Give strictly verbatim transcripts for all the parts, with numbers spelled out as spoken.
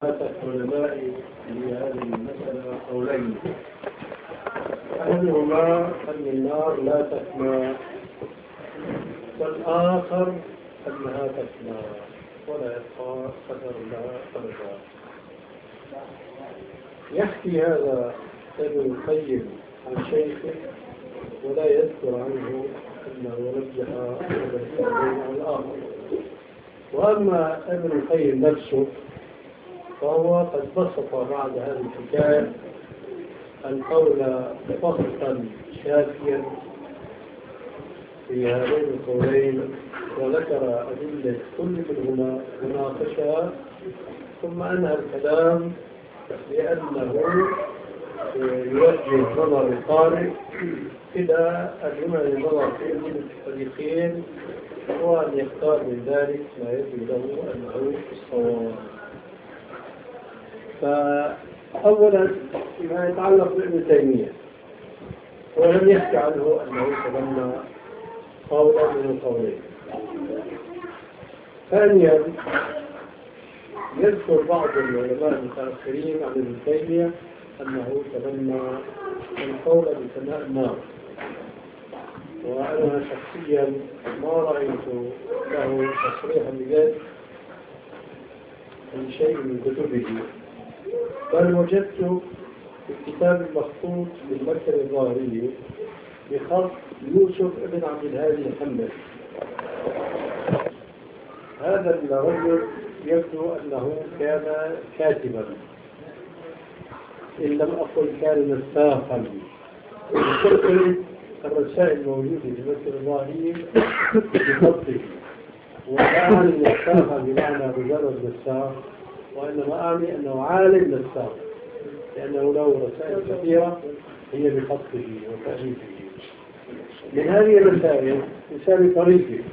العلماء في هذه المسألة قولين. أحدهما أن النار لا تفنى، والآخر أنها تفنى ولا يبقى قدر لها أبدا. يحكي هذا ابن القيم عن شيخه ولا يذكر عنه أنه رجح هذا القولين عن الآخر. وأما ابن القيم نفسه فهو قد بسط بعد هذه الحكاية القول بسطا شافيا في هذين القولين، وذكر أدلة كل منهما وناقشها، ثم أنهى الكلام بأنه يوجه نظر القارئ إلى أن يمعن النظر في الفريقين وأن يختار من ذلك ما يبدو له أنه الصواب. فأولا ما يتعلق بابن تيمية، ولم يحكي عنه أنه تبنى قولا من القولين. ثانيا يذكر بعض العلماء المتأخرين عن ابن تيمية أنه تبنى القول بثناء النار، وأنا شخصيا ما رأيت له تصريحا بذلك في شيء من كتبه، بل وجدت في الكتاب المخطوط بالمكتبة الظاهرية بخط يوسف ابن عبد الهادي الحنبلي. هذا الرجل يبدو أنه كان كاتبا، إن لم أقل كان نساخا. قلت الرسائل الموجودة في المكتبة الظاهرية بخطه، ولا أعني النساخ بمعنى مجرد نساخ، وإنما أعني أنه عالم نساخ، لأنه له رسائل كثيرة هي بخطه وتأليفه. من هذه الرسائل رسالة طريقة.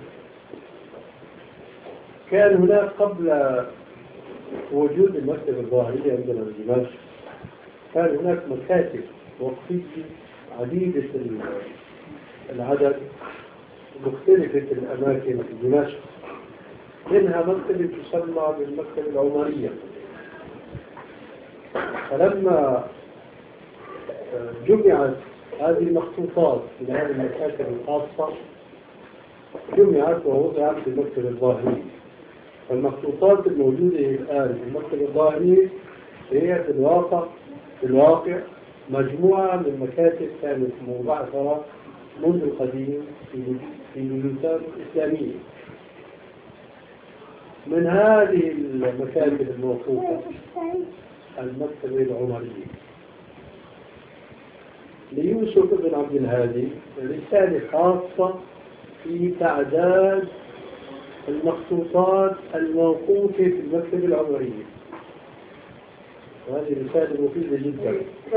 كان هناك قبل وجود المكتبة الظاهرية عندنا في دمشق كان هناك مكاتب وقفية عديدة العدد مختلفة الأماكن في دمشق، منها مكتبة تسمى بالمكتبة العمرية. فلما جمعت هذه المخطوطات من هذه المكاتب الخاصة جمعت ووضعت في المكتبة الظاهرية. فالمخطوطات الموجودة الآن في المكتبة الظاهرية هي في الواقع في الواقع مجموعة من مكاتب كانت مبعثرة منذ القديم في البلدان الإسلامية. من هذه المكاتب الموقوفة المكتبة العمرية ليوسف بن عبد الهادي رسالة خاصة في تعداد المخطوطات الموقوفة في المكتبة العمرية، وهذه رسالة مفيدة جدا.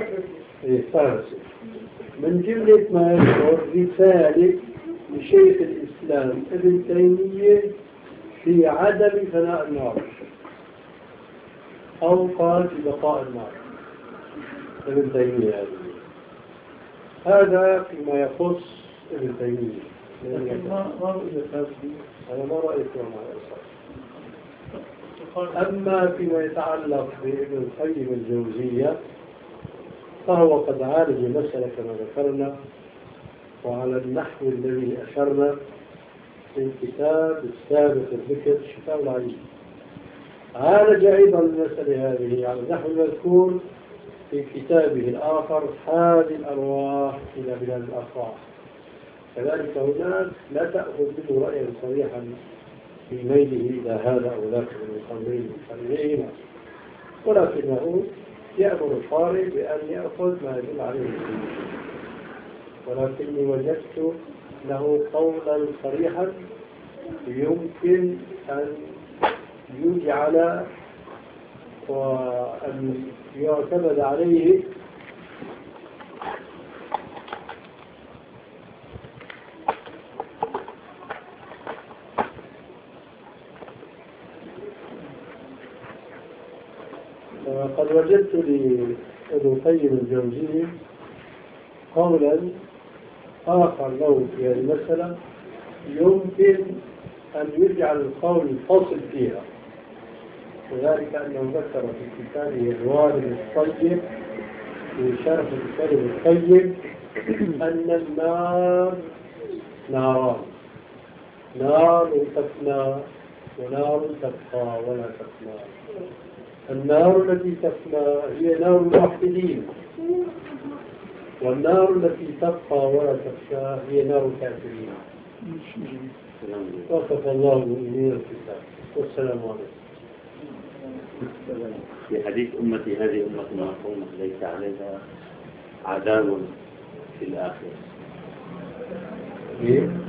من جملة ما يذكر رسالة لشيخ الإسلام ابن تيمية في عدم فناء النار أو قال في بقاء النار ابن تيمية. هذا فيما يخص ابن تيمية. ما رأيت هذا؟ أنا ما رأيت وما أما فيما يتعلق بابن القيم الجوزية فهو قد عالج المسألة كما ذكرنا وعلى النحو الذي أشرنا في الكتاب السابق الذكر شفاء العليم. عالج أيضا المسألة هذه على النحو المذكور في كتابه الآخر حاد الأرواح إلى بلاد الأفراح. كذلك هناك لا تأخذ منه رأيا صريحا في ميله إلى هذا أو ذاك من القولين الحريين، ولكنه يأمر القارئ بأن يأخذ ما يدل عليه الدين. ولكني وجدت له قولا صريحا يمكن أن يجعل وأن يعتمد عليه قد وجدت لابن القيم الجوزي قولا آخر له في هذه المسألة يمكن أن يجعل القول الفاصل فيها، وذلك أنه ذكر في كتابه الوارد الطيب في شرح الكلم الطيب أن النار ناران، نار تفنى ونار تبقى ولا تفنى. النار التي تفنى هي نار الموحدين، والنار التي تبقى ولا تخشى هي نار الكافرين. وصف الله المؤمنين الكتاب. والسلام عليكم. في حديث أمتي هذه أمة مرحومة ليس عليها عذاب في الآخرة.